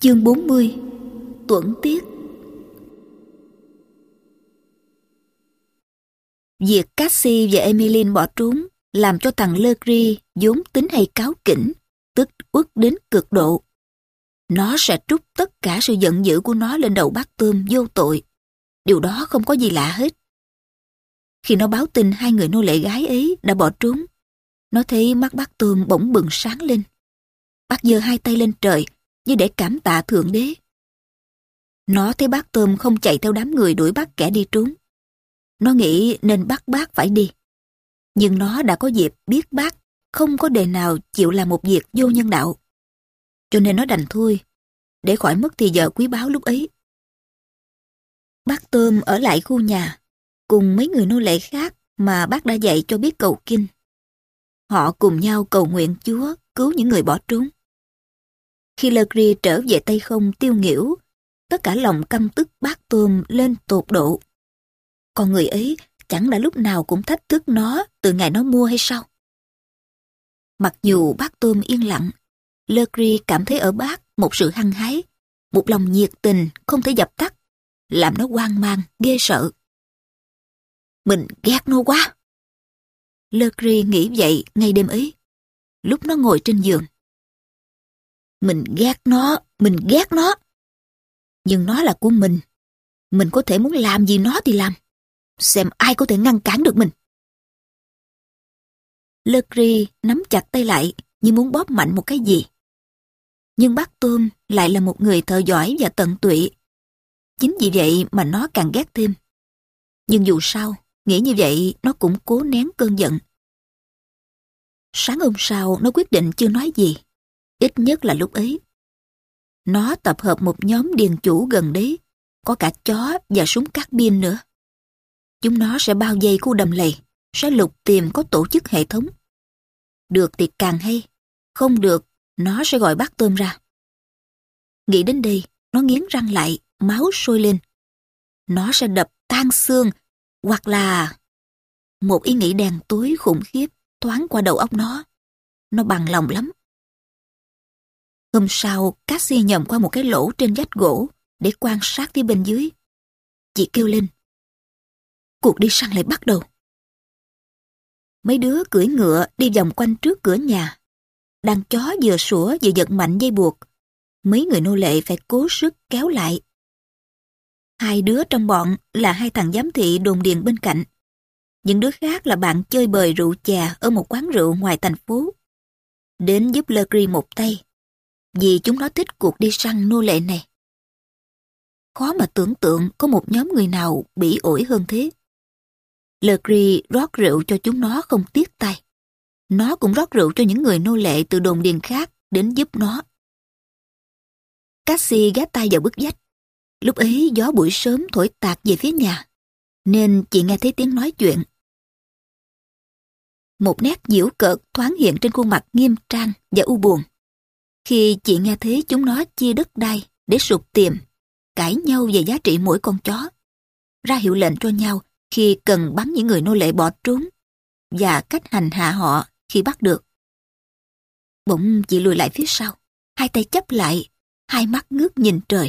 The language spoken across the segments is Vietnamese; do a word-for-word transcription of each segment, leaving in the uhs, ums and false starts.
Chương bốn mươi. Tuẫn tiết. Việc Cassie và Emmeline bỏ trốn làm cho thằng Legree vốn tính hay cáu kỉnh, tức uất đến cực độ. Nó sẽ trút tất cả sự giận dữ của nó lên đầu bác Tôm vô tội. Điều đó không có gì lạ hết. Khi nó báo tin hai người nô lệ gái ấy đã bỏ trốn, nó thấy mắt bác Tôm bỗng bừng sáng lên. Bác giơ hai tay lên trời như để cảm tạ Thượng Đế. Nó thấy bác Tôm không chạy theo đám người đuổi bắt kẻ đi trốn. Nó nghĩ nên bắt bác phải đi. Nhưng nó đã có dịp biết bác không có đề nào chịu làm một việc vô nhân đạo. Cho nên nó đành thôi, để khỏi mất thì giờ quý báu lúc ấy. Bác Tôm ở lại khu nhà, cùng mấy người nô lệ khác mà bác đã dạy cho biết cầu kinh. Họ cùng nhau cầu nguyện Chúa cứu những người bỏ trốn. Khi Legree trở về tay không tiêu nghỉu, tất cả lòng căm tức bác Tôm lên tột độ. Còn người ấy chẳng đã lúc nào cũng thách thức nó từ ngày nó mua hay sao? Mặc dù bác Tôm yên lặng, Legree cảm thấy ở bác một sự hăng hái, một lòng nhiệt tình không thể dập tắt, làm nó hoang mang, ghê sợ. Mình ghét nó quá. Legree nghĩ vậy ngay đêm ấy, lúc nó ngồi trên giường. Mình ghét nó, mình ghét nó. Nhưng nó là của mình. Mình có thể muốn làm gì nó thì làm. Xem ai có thể ngăn cản được mình. Legree nắm chặt tay lại như muốn bóp mạnh một cái gì. Nhưng bác Tôm lại là một người thợ giỏi và tận tụy. Chính vì vậy mà nó càng ghét thêm. Nhưng dù sao, nghĩ như vậy nó cũng cố nén cơn giận. Sáng hôm sau nó quyết định chưa nói gì. Ít nhất là lúc ấy. Nó tập hợp một nhóm điền chủ gần đấy, có cả chó và súng cát pin nữa. Chúng nó sẽ bao vây khu đầm lầy, sẽ lục tìm có tổ chức hệ thống. Được thì càng hay, không được, nó sẽ gọi bác Tôm ra. Nghĩ đến đây, nó nghiến răng lại, máu sôi lên. Nó sẽ đập tan xương, hoặc là... Một ý nghĩ đen tối khủng khiếp thoáng qua đầu óc nó. Nó bằng lòng lắm. Hôm sau, Cassie nhòm qua một cái lỗ trên vách gỗ để quan sát phía bên dưới. Chị kêu lên. Cuộc đi săn lại bắt đầu. Mấy đứa cưỡi ngựa đi vòng quanh trước cửa nhà. Đàn chó vừa sủa vừa giật mạnh dây buộc. Mấy người nô lệ phải cố sức kéo lại. Hai đứa trong bọn là hai thằng giám thị đồn điền bên cạnh. Những đứa khác là bạn chơi bời rượu chè ở một quán rượu ngoài thành phố. Đến giúp Legree một tay, vì chúng nó thích cuộc đi săn nô lệ này. Khó mà tưởng tượng có một nhóm người nào bị ổi hơn thế. Legree rót rượu cho chúng nó không tiếc tay. Nó cũng rót rượu cho những người nô lệ từ đồn điền khác đến giúp nó. Cassie ghé tay vào bức vách. Lúc ấy gió buổi sớm thổi tạt về phía nhà, nên chị nghe thấy tiếng nói chuyện. Một nét giễu cợt thoáng hiện trên khuôn mặt nghiêm trang và u buồn. Khi chị nghe thấy chúng nó chia đất đai để sụt tiền, cãi nhau về giá trị mỗi con chó, ra hiệu lệnh cho nhau khi cần bắn những người nô lệ bỏ trốn, và cách hành hạ họ khi bắt được. Bỗng chị lùi lại phía sau, hai tay chắp lại, hai mắt ngước nhìn trời.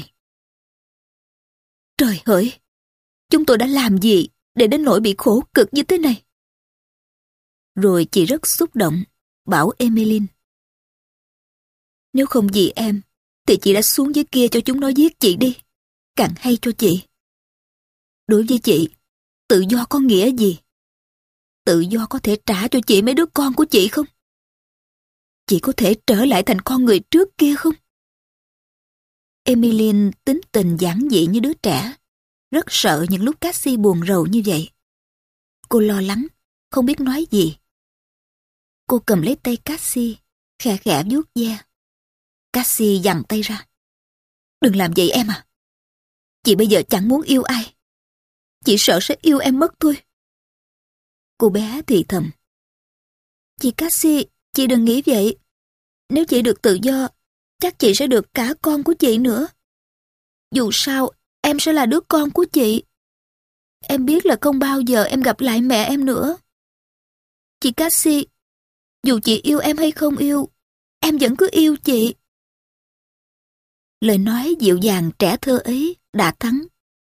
Trời hỡi! Chúng tôi đã làm gì để đến nỗi bị khổ cực như thế này? Rồi chị rất xúc động, bảo Emmeline. Nếu không vì em, thì chị đã xuống dưới kia cho chúng nó giết chị đi. Càng hay cho chị. Đối với chị, tự do có nghĩa gì? Tự do có thể trả cho chị mấy đứa con của chị không? Chị có thể trở lại thành con người trước kia không? Emmeline tính tình giản dị như đứa trẻ, rất sợ những lúc Cassie buồn rầu như vậy. Cô lo lắng, không biết nói gì. Cô cầm lấy tay Cassie, khẽ khẽ vuốt ve. Cassie giằng tay ra. Đừng làm vậy em à. Chị bây giờ chẳng muốn yêu ai. Chị sợ sẽ yêu em mất thôi. Cô bé thì thầm. Chị Cassie, chị đừng nghĩ vậy. Nếu chị được tự do, chắc chị sẽ được cả con của chị nữa. Dù sao, em sẽ là đứa con của chị. Em biết là không bao giờ em gặp lại mẹ em nữa. Chị Cassie, dù chị yêu em hay không yêu, em vẫn cứ yêu chị. lời nói dịu dàng trẻ thơ ấy đã thắng.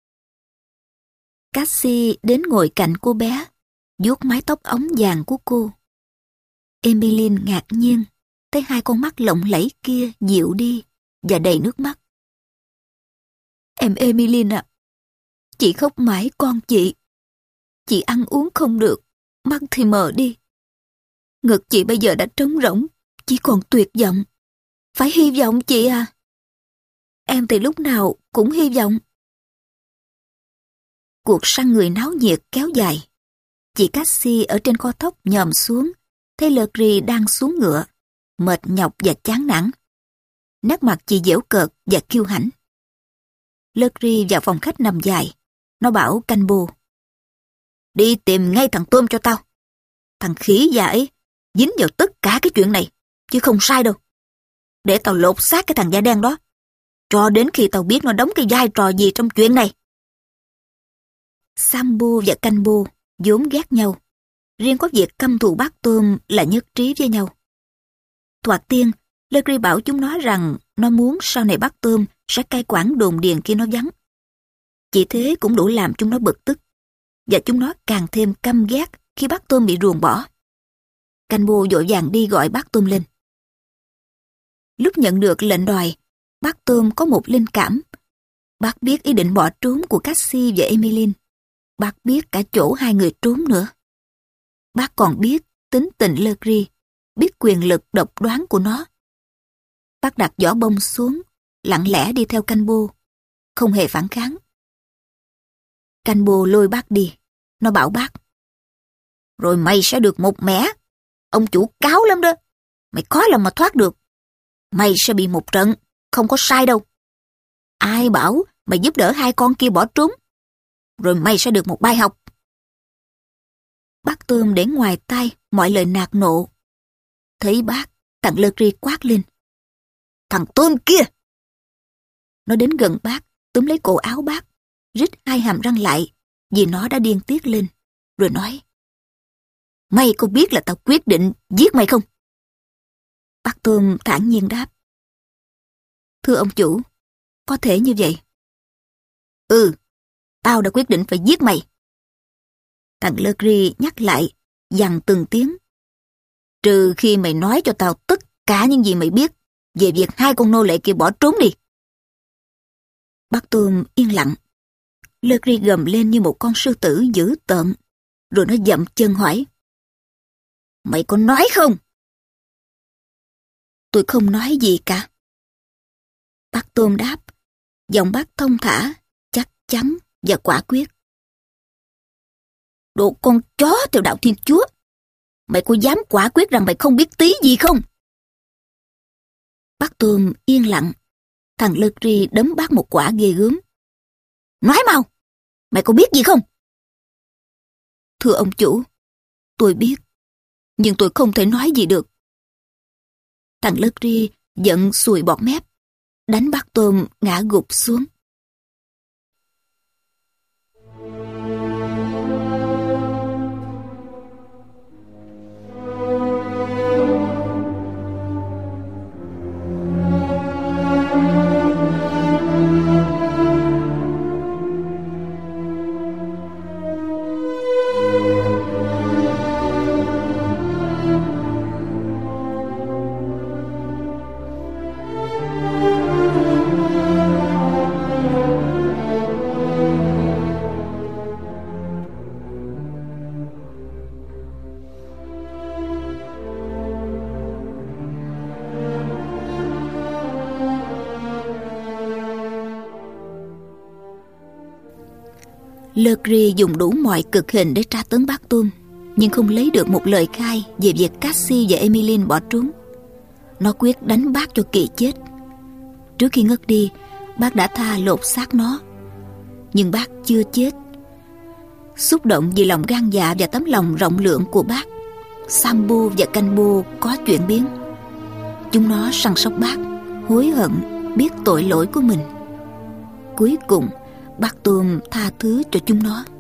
Cassie đến ngồi cạnh cô bé, vuốt mái tóc óng vàng của cô. Emmeline ngạc nhiên thấy hai con mắt lộng lẫy kia dịu đi và đầy nước mắt. Em Emmeline à, chị khóc mãi con chị. Chị ăn uống không được, mắt thì mờ đi. Ngực chị bây giờ đã trống rỗng, chỉ còn tuyệt vọng. Phải hy vọng chị à. Em thì lúc nào cũng hy vọng. Cuộc săn người náo nhiệt kéo dài. Chị Cassie ở trên co thóc nhòm xuống, thấy Legri đang xuống ngựa, mệt nhọc và chán nản. Nét mặt chị giễu cợt và kiêu hãnh. Legri vào phòng khách nằm dài. Nó bảo canh bồ: đi tìm ngay thằng Tôm cho tao. Thằng khỉ già ấy dính vào tất cả cái chuyện này, chứ không sai đâu. Để tao lột xác cái thằng da đen đó, cho đến khi tao biết nó đóng cái vai trò gì trong chuyện này. Sambo và Cambo vốn ghét nhau, riêng có việc căm thù bác Tôm là nhất trí với nhau. Thoạt tiên, Legri bảo chúng nó rằng nó muốn sau này bác Tôm sẽ cai quản đồn điền khi nó vắng. Chỉ thế cũng đủ làm chúng nó bực tức, và chúng nó càng thêm căm ghét khi bác Tôm bị ruồng bỏ. Cambo vội vàng đi gọi bác Tôm lên. Lúc nhận được lệnh đòi, bác Tôm có một linh cảm. Bác biết ý định bỏ trốn của Cassie và Emmeline. Bác biết cả chỗ hai người trốn nữa. Bác còn biết tính tình Legri, biết quyền lực độc đoán của nó. Bác đặt giỏ bông xuống, lặng lẽ đi theo Cambo, không hề phản kháng. Cambo lôi bác đi. Nó bảo bác: rồi mày sẽ được một mẻ. Ông chủ cáo lắm đó. Mày khó lòng mà thoát được. Mày sẽ bị một trận, không có sai đâu. Ai bảo mày giúp đỡ hai con kia bỏ trốn. Rồi mày sẽ được một bài học. Bác Tôm để ngoài tai mọi lời nạt nộ. Thấy bác, thằng Legri quát lên: thằng Tôm kia! Nó đến gần bác, túm lấy cổ áo bác, rít hai hàm răng lại vì nó đã điên tiết lên, rồi nói: mày có biết là tao quyết định giết mày không? Bác Tôm thản nhiên đáp: thưa ông chủ, có thể như vậy. Ừ, tao đã quyết định phải giết mày. Thằng Legri nhắc lại, dằn từng tiếng: trừ khi mày nói cho tao tất cả những gì mày biết về việc hai con nô lệ kia bỏ trốn đi. Bác Tôm yên lặng. Legri gầm lên như một con sư tử dữ tợn, rồi nó dậm chân hỏi: mày có nói không? Tôi không nói gì cả. Bác Tôm đáp, giọng bác thông thả, chắc chắn và quả quyết: đồ con chó theo đạo Thiên Chúa! Mày có dám quả quyết rằng mày không biết tí gì không? Bác Tôm yên lặng. Thằng Legri đấm bác một quả ghê gớm. Nói mau! Mày có biết gì không? Thưa ông chủ, tôi biết, nhưng tôi không thể nói gì được. Thằng Legri giận sùi bọt mép, đánh bác Tôm ngã gục xuống. Legri dùng đủ mọi cực hình để tra tấn bác Tôm, nhưng không lấy được một lời khai về việc Cassie và Emmeline bỏ trốn. Nó quyết đánh bác cho kỳ chết. Trước khi ngất đi, bác đã tha lột xác nó. Nhưng bác chưa chết. Xúc động vì lòng gan dạ và tấm lòng rộng lượng của bác, Sambo và Cambo có chuyển biến. Chúng nó săn sóc bác, hối hận, biết tội lỗi của mình. Cuối cùng, bác Tôm tha thứ cho chúng nó.